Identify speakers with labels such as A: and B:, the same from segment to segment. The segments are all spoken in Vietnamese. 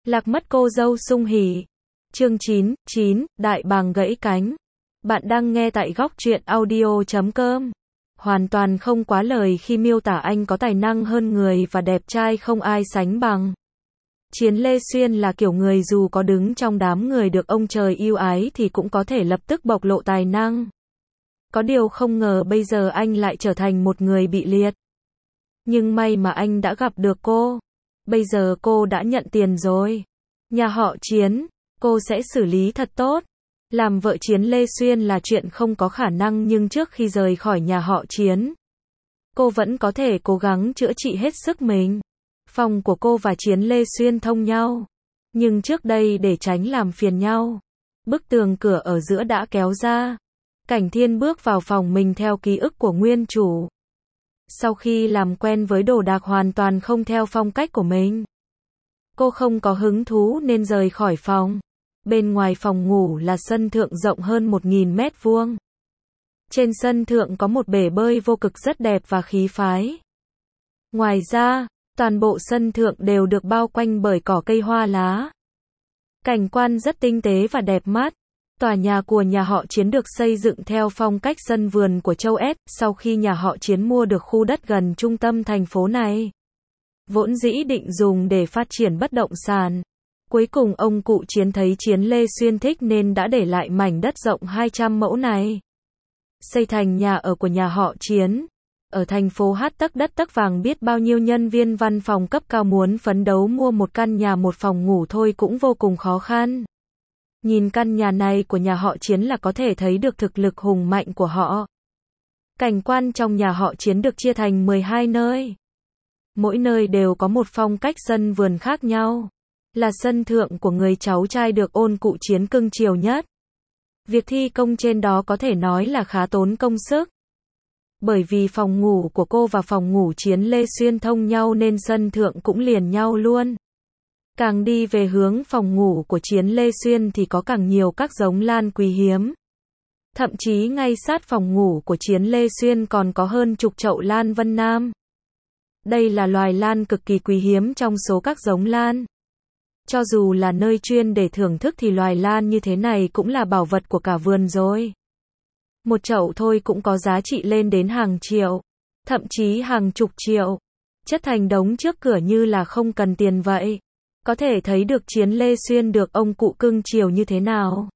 A: Lạc mất cô dâu sung hỉ. Chương 9, Đại bàng gãy cánh. Bạn đang nghe tại góc truyện audio.com. Hoàn toàn không quá lời khi miêu tả anh có tài năng hơn người và đẹp trai không ai sánh bằng. Chiến Lê Xuyên là kiểu người dù có đứng trong đám người được ông trời yêu ái thì cũng có thể lập tức bộc lộ tài năng. Có điều không ngờ bây giờ anh lại trở thành một người bị liệt. Nhưng may mà anh đã gặp được cô. Bây giờ cô đã nhận tiền rồi. Nhà họ Chiến, cô sẽ xử lý thật tốt. Làm vợ Chiến Lê Xuyên là chuyện không có khả năng nhưng trước khi rời khỏi nhà họ Chiến, cô vẫn có thể cố gắng chữa trị hết sức mình. Phòng của cô và Chiến Lê Xuyên thông nhau. Nhưng trước đây để tránh làm phiền nhau, bức tường cửa ở giữa đã kéo ra. Cảnh Thiên bước vào phòng mình theo ký ức của nguyên chủ. Sau khi làm quen với đồ đạc hoàn toàn không theo phong cách của mình, cô không có hứng thú nên rời khỏi phòng. Bên ngoài phòng ngủ là sân thượng rộng hơn 1000 mét vuông. Trên sân thượng có một bể bơi vô cực rất đẹp và khí phái. Ngoài ra, toàn bộ sân thượng đều được bao quanh bởi cỏ cây hoa lá. Cảnh quan rất tinh tế và đẹp mắt. Tòa nhà của nhà họ Chiến được xây dựng theo phong cách sân vườn của châu Ết, sau khi nhà họ Chiến mua được khu đất gần trung tâm thành phố này. Vốn dĩ định dùng để phát triển bất động sản. Cuối cùng ông cụ Chiến thấy Chiến Lê Xuyên thích nên đã để lại mảnh đất rộng 200 mẫu này. Xây thành nhà ở của nhà họ Chiến. Ở thành phố Hát tấc đất tấc vàng biết bao nhiêu nhân viên văn phòng cấp cao muốn phấn đấu mua một căn nhà một phòng ngủ thôi cũng vô cùng khó khăn. Nhìn căn nhà này của nhà họ Chiến là có thể thấy được thực lực hùng mạnh của họ. Cảnh quan trong nhà họ Chiến được chia thành 12 nơi. Mỗi nơi đều có một phong cách sân vườn khác nhau. Là sân thượng của người cháu trai được ôn cụ Chiến cưng chiều nhất. Việc thi công trên đó có thể nói là khá tốn công sức. Bởi vì phòng ngủ của cô và phòng ngủ Chiến Lê Xuyên thông nhau nên sân thượng cũng liền nhau luôn. Càng đi về hướng phòng ngủ của Chiến Lê Xuyên thì có càng nhiều các giống lan quý hiếm. Thậm chí ngay sát phòng ngủ của Chiến Lê Xuyên còn có hơn chục chậu lan Vân Nam. Đây là loài lan cực kỳ quý hiếm trong số các giống lan. Cho dù là nơi chuyên để thưởng thức thì loài lan như thế này cũng là bảo vật của cả vườn rồi. Một chậu thôi cũng có giá trị lên đến hàng triệu, thậm chí hàng chục triệu. Chất thành đống trước cửa như là không cần tiền vậy. Có thể thấy được Chiến Lê Xuyên được ông cụ cưng chiều như thế nào.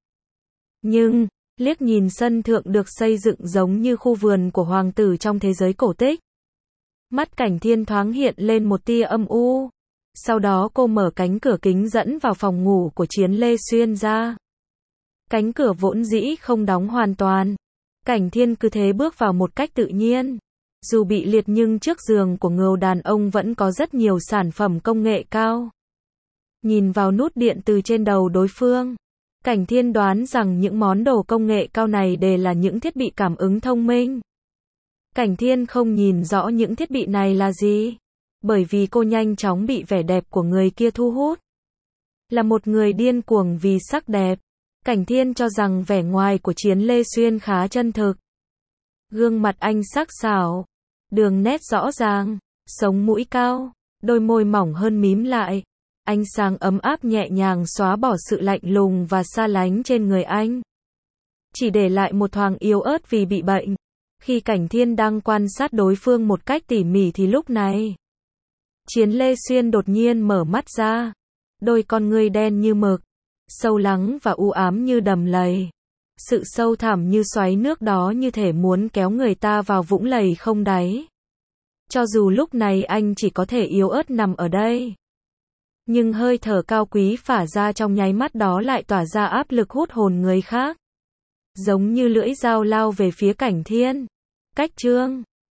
A: Nhưng, liếc nhìn sân thượng được xây dựng giống như khu vườn của hoàng tử trong thế giới cổ tích. Mắt Cảnh Thiên thoáng hiện lên một tia âm u. Sau đó cô mở cánh cửa kính dẫn vào phòng ngủ của Chiến Lê Xuyên ra. Cánh cửa vốn dĩ không đóng hoàn toàn. Cảnh Thiên cứ thế bước vào một cách tự nhiên. Dù bị liệt nhưng trước giường của người đàn ông vẫn có rất nhiều sản phẩm công nghệ cao. Nhìn vào nút điện từ trên đầu đối phương, Cảnh Thiên đoán rằng những món đồ công nghệ cao này đều là những thiết bị cảm ứng thông minh. Cảnh Thiên không nhìn rõ những thiết bị này là gì, bởi vì cô nhanh chóng bị vẻ đẹp của người kia thu hút. Là một người điên cuồng vì sắc đẹp, Cảnh Thiên cho rằng vẻ ngoài của Chiến Lê Xuyên khá chân thực. Gương mặt anh sắc sảo, đường nét rõ ràng, sống mũi cao, đôi môi mỏng hơn mím lại. Ánh sáng ấm áp nhẹ nhàng xóa bỏ sự lạnh lùng và xa lánh trên người anh. Chỉ để lại một thoáng yếu ớt vì bị bệnh. Khi Cảnh Thiên đang quan sát đối phương một cách tỉ mỉ thì lúc này, Chiến Lê Xuyên đột nhiên mở mắt ra. Đôi con ngươi đen như mực, sâu lắng và u ám như đầm lầy. Sự sâu thẳm như xoáy nước đó như thể muốn kéo người ta vào vũng lầy không đáy. Cho dù lúc này anh chỉ có thể yếu ớt nằm ở đây, nhưng hơi thở cao quý phả ra trong nháy mắt đó lại tỏa ra áp lực hút hồn người khác. Giống như lưỡi dao lao về phía Cảnh Thiên. Cách chương